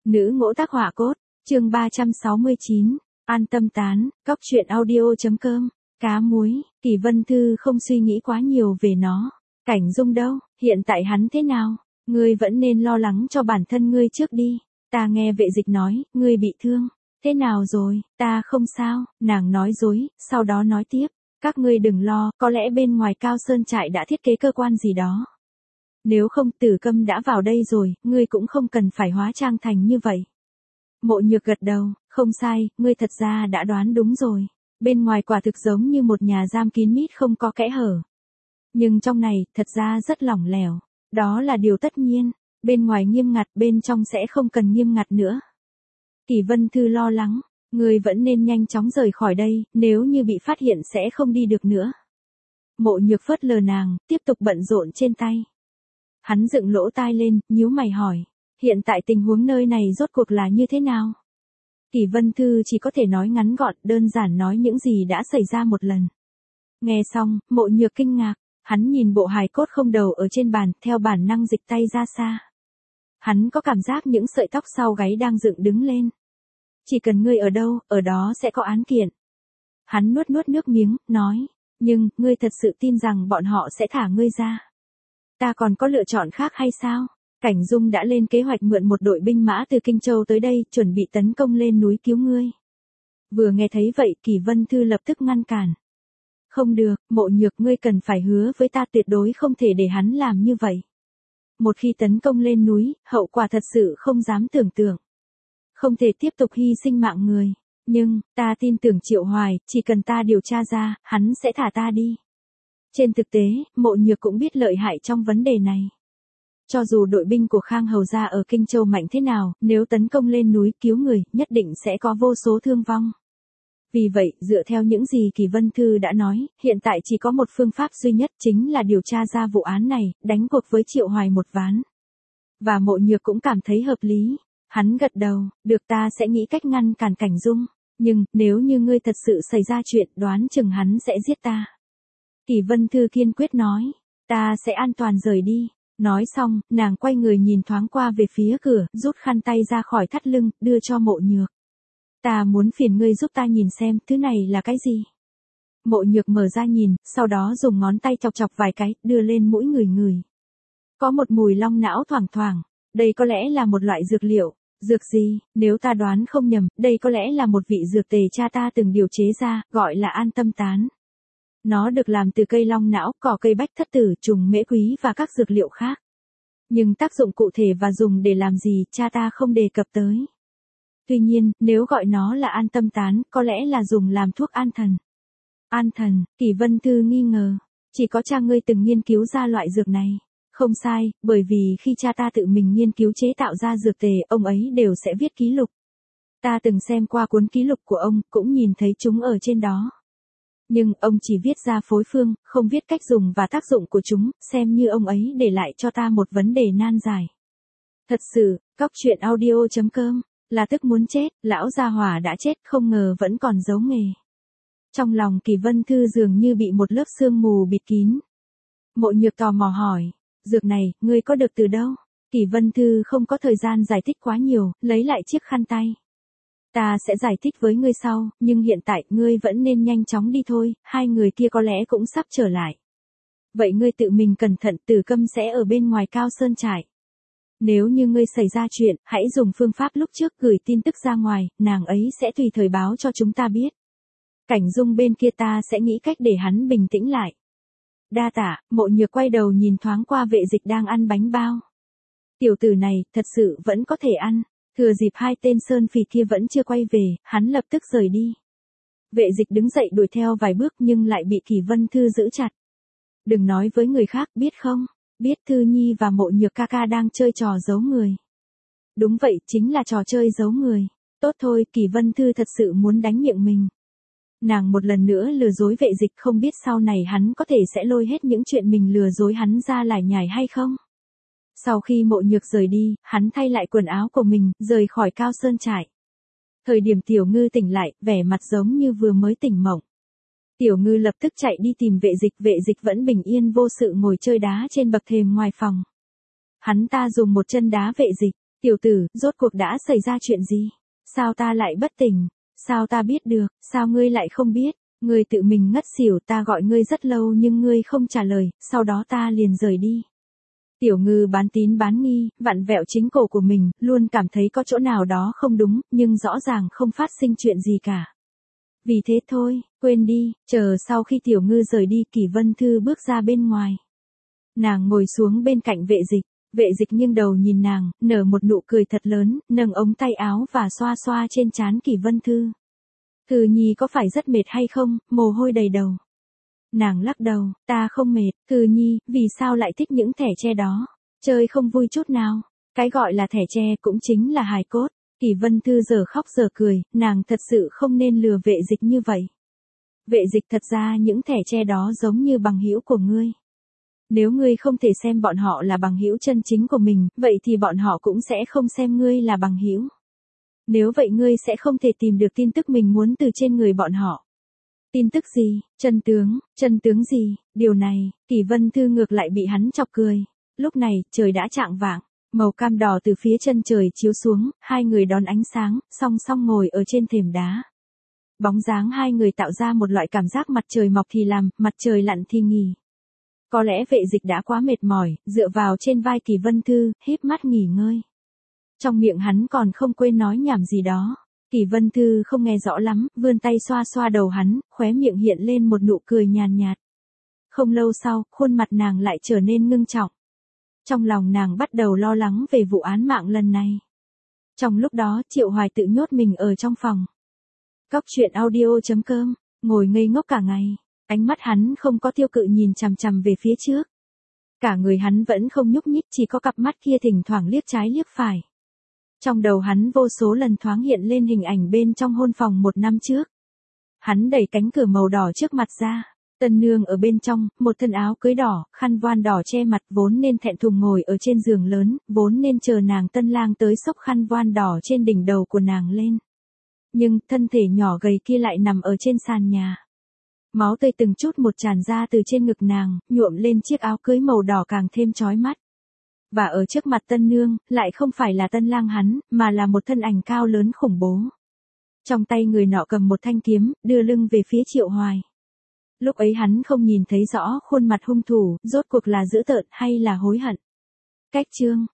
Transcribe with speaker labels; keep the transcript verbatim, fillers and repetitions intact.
Speaker 1: Nữ ngỗ tác họa cốt, chương ba trăm sáu mươi chín, an tâm tán, cóc truyện audio.com, cá muối, Kỳ Vân Thư không suy nghĩ quá nhiều về nó. Cảnh Dung đâu, hiện tại hắn thế nào? Ngươi vẫn nên lo lắng cho bản thân ngươi trước đi. Ta nghe vệ dịch nói, ngươi bị thương. Thế nào rồi, ta không sao, nàng nói dối, sau đó nói tiếp. Các ngươi đừng lo, có lẽ bên ngoài Cao Sơn trại đã thiết kế cơ quan gì đó. Nếu không Tử Câm đã vào đây rồi, ngươi cũng không cần phải hóa trang thành như vậy. Mộ Nhược gật đầu, không sai, ngươi thật ra đã đoán đúng rồi. Bên ngoài quả thực giống như một nhà giam kín mít không có kẽ hở. Nhưng trong này, thật ra rất lỏng lẻo. Đó là điều tất nhiên. Bên ngoài nghiêm ngặt, bên trong sẽ không cần nghiêm ngặt nữa. Kỳ Vân Thư lo lắng, ngươi vẫn nên nhanh chóng rời khỏi đây, nếu như bị phát hiện sẽ không đi được nữa. Mộ Nhược phớt lờ nàng, tiếp tục bận rộn trên tay. Hắn dựng lỗ tai lên, nhíu mày hỏi, hiện tại tình huống nơi này rốt cuộc là như thế nào? Kỳ Vân Thư chỉ có thể nói ngắn gọn, đơn giản nói những gì đã xảy ra một lần. Nghe xong, Mộ Nhược kinh ngạc, hắn nhìn bộ hài cốt không đầu ở trên bàn, theo bản năng dịch tay ra xa. Hắn có cảm giác những sợi tóc sau gáy đang dựng đứng lên. Chỉ cần ngươi ở đâu, ở đó sẽ có án kiện. Hắn nuốt nuốt nước miếng, nói, nhưng, ngươi thật sự tin rằng bọn họ sẽ thả ngươi ra. Ta còn có lựa chọn khác hay sao? Cảnh Dung đã lên kế hoạch mượn một đội binh mã từ Kinh Châu tới đây, chuẩn bị tấn công lên núi cứu ngươi. Vừa nghe thấy vậy, Kỳ Vân Thư lập tức ngăn cản. Không được, Mộ Nhược, ngươi cần phải hứa với ta tuyệt đối không thể để hắn làm như vậy. Một khi tấn công lên núi, hậu quả thật sự không dám tưởng tượng. Không thể tiếp tục hy sinh mạng người. Nhưng, ta tin tưởng Triệu Hoài, chỉ cần ta điều tra ra, hắn sẽ thả ta đi. Trên thực tế, Mộ Nhược cũng biết lợi hại trong vấn đề này. Cho dù đội binh của Khang Hầu gia ở Kinh Châu mạnh thế nào, nếu tấn công lên núi cứu người, nhất định sẽ có vô số thương vong. Vì vậy, dựa theo những gì Kỳ Vân Thư đã nói, hiện tại chỉ có một phương pháp duy nhất, chính là điều tra ra vụ án này, đánh cuộc với Triệu Hoài một ván. Và Mộ Nhược cũng cảm thấy hợp lý. Hắn gật đầu, được, ta sẽ nghĩ cách ngăn cản Cảnh Dung. Nhưng, nếu như ngươi thật sự xảy ra chuyện, đoán chừng hắn sẽ giết ta. Kỳ Vân Thư kiên quyết nói, ta sẽ an toàn rời đi. Nói xong, nàng quay người nhìn thoáng qua về phía cửa, rút khăn tay ra khỏi thắt lưng, đưa cho Mộ Nhược. Ta muốn phiền ngươi giúp ta nhìn xem, thứ này là cái gì? Mộ Nhược mở ra nhìn, sau đó dùng ngón tay chọc chọc vài cái, đưa lên mũi người người. Có một mùi long não thoảng thoảng, đây có lẽ là một loại dược liệu. Dược gì, nếu ta đoán không nhầm, đây có lẽ là một vị dược tề cha ta từng điều chế ra, gọi là an tâm tán. Nó được làm từ cây long não, cỏ cây bách thất tử, trùng mễ quý và các dược liệu khác. Nhưng tác dụng cụ thể và dùng để làm gì, cha ta không đề cập tới. Tuy nhiên, nếu gọi nó là an tâm tán, có lẽ là dùng làm thuốc an thần. An thần, Kỳ Vân Thư nghi ngờ. Chỉ có cha ngươi từng nghiên cứu ra loại dược này. Không sai, bởi vì khi cha ta tự mình nghiên cứu chế tạo ra dược tề, ông ấy đều sẽ viết ký lục. Ta từng xem qua cuốn ký lục của ông, cũng nhìn thấy chúng ở trên đó. Nhưng, ông chỉ viết ra phối phương, không viết cách dùng và tác dụng của chúng, xem như ông ấy để lại cho ta một vấn đề nan giải. Thật sự, cóc truyện audio.com, là tức muốn chết, lão gia hỏa đã chết, không ngờ vẫn còn giấu nghề. Trong lòng Kỳ Vân Thư dường như bị một lớp sương mù bịt kín. Mộ Nhược tò mò hỏi, dược này, ngươi có được từ đâu? Kỳ Vân Thư không có thời gian giải thích quá nhiều, lấy lại chiếc khăn tay. Ta sẽ giải thích với ngươi sau, nhưng hiện tại ngươi vẫn nên nhanh chóng đi thôi, hai người kia có lẽ cũng sắp trở lại. Vậy ngươi tự mình cẩn thận, Tử Câm sẽ ở bên ngoài Cao Sơn trại. Nếu như ngươi xảy ra chuyện, hãy dùng phương pháp lúc trước gửi tin tức ra ngoài, nàng ấy sẽ tùy thời báo cho chúng ta biết. Cảnh Dung bên kia ta sẽ nghĩ cách để hắn bình tĩnh lại. Đa tạ, Mộ Nhược quay đầu nhìn thoáng qua vệ dịch đang ăn bánh bao. Tiểu tử này, thật sự vẫn có thể ăn. Thừa dịp hai tên sơn phỉ kia vẫn chưa quay về, hắn lập tức rời đi. Vệ dịch đứng dậy đuổi theo vài bước nhưng lại bị Kỳ Vân Thư giữ chặt. Đừng nói với người khác, biết không? Biết Thư Nhi và Mộ Nhược ca ca đang chơi trò giấu người. Đúng vậy, chính là trò chơi giấu người. Tốt thôi, Kỳ Vân Thư thật sự muốn đánh miệng mình. Nàng một lần nữa lừa dối vệ dịch, không biết sau này hắn có thể sẽ lôi hết những chuyện mình lừa dối hắn ra lải nhải hay không? Sau khi Mộ Nhược rời đi, hắn thay lại quần áo của mình, rời khỏi Cao Sơn trại. Thời điểm Tiểu Ngư tỉnh lại, vẻ mặt giống như vừa mới tỉnh mộng. Tiểu Ngư lập tức chạy đi tìm vệ dịch, vệ dịch vẫn bình yên vô sự ngồi chơi đá trên bậc thềm ngoài phòng. Hắn ta dùng một chân đá vệ dịch, Tiểu tử, rốt cuộc đã xảy ra chuyện gì? Sao ta lại bất tỉnh? Sao ta biết được? Sao ngươi lại không biết? Ngươi tự mình ngất xỉu, ta gọi ngươi rất lâu nhưng ngươi không trả lời, sau đó ta liền rời đi. Tiểu Ngư bán tín bán nghi, vặn vẹo chính cổ của mình, luôn cảm thấy có chỗ nào đó không đúng, nhưng rõ ràng không phát sinh chuyện gì cả. Vì thế thôi, quên đi, chờ sau khi Tiểu Ngư rời đi, Kỷ Vân Thư bước ra bên ngoài. Nàng ngồi xuống bên cạnh Vệ Dịch, Vệ Dịch nghiêng đầu nhìn nàng, nở một nụ cười thật lớn, nâng ống tay áo và xoa xoa trên trán Kỷ Vân Thư. Thư Nhi có phải rất mệt hay không, mồ hôi đầy đầu. Nàng lắc đầu, ta không mệt. Thư Nhi, vì sao lại thích những thẻ tre đó? Chơi không vui chút nào. Cái gọi là thẻ tre cũng chính là hài cốt. Kỷ Vân Thư giờ khóc giờ cười, nàng thật sự không nên lừa Vệ Dịch như vậy. Vệ Dịch, thật ra những thẻ tre đó giống như bằng hữu của ngươi. Nếu ngươi không thể xem bọn họ là bằng hữu chân chính của mình, vậy thì bọn họ cũng sẽ không xem ngươi là bằng hữu. Nếu vậy ngươi sẽ không thể tìm được tin tức mình muốn từ trên người bọn họ. Tin tức gì? Chân tướng? Chân tướng gì? Điều này, Kỷ Vân Thư ngược lại bị hắn chọc cười. Lúc này, trời đã chạng vạng, màu cam đỏ từ phía chân trời chiếu xuống, hai người đón ánh sáng, song song ngồi ở trên thềm đá. Bóng dáng hai người tạo ra một loại cảm giác mặt trời mọc thì làm, mặt trời lặn thì nghỉ. Có lẽ Vệ Dịch đã quá mệt mỏi, dựa vào trên vai Kỷ Vân Thư, híp mắt nghỉ ngơi. Trong miệng hắn còn không quên nói nhảm gì đó. Kỷ Vân Thư không nghe rõ lắm, vươn tay xoa xoa đầu hắn, khóe miệng hiện lên một nụ cười nhàn nhạt. Không lâu sau, khuôn mặt nàng lại trở nên ngưng trọng. Trong lòng nàng bắt đầu lo lắng về vụ án mạng lần này. Trong lúc đó, Triệu Hoài tự nhốt mình ở trong phòng. Cóc truyện audio chấm com, ngồi ngây ngốc cả ngày, ánh mắt hắn không có tiêu cự nhìn chằm chằm về phía trước. Cả người hắn vẫn không nhúc nhích, chỉ có cặp mắt kia thỉnh thoảng liếc trái liếc phải. Trong đầu hắn vô số lần thoáng hiện lên hình ảnh bên trong hôn phòng một năm trước. Hắn đẩy cánh cửa màu đỏ trước mặt ra. Tân nương ở bên trong, một thân áo cưới đỏ, khăn voan đỏ che mặt, vốn nên thẹn thùng ngồi ở trên giường lớn, vốn nên chờ nàng tân lang tới xốc khăn voan đỏ trên đỉnh đầu của nàng lên. Nhưng, thân thể nhỏ gầy kia lại nằm ở trên sàn nhà. Máu tươi từng chút một tràn ra từ trên ngực nàng, nhuộm lên chiếc áo cưới màu đỏ càng thêm chói mắt. Và ở trước mặt tân nương, lại không phải là tân lang hắn, mà là một thân ảnh cao lớn khủng bố. Trong tay người nọ cầm một thanh kiếm, đưa lưng về phía Triệu Hoài. Lúc ấy hắn không nhìn thấy rõ khuôn mặt hung thủ, rốt cuộc là dữ tợn hay là hối hận. Cách chương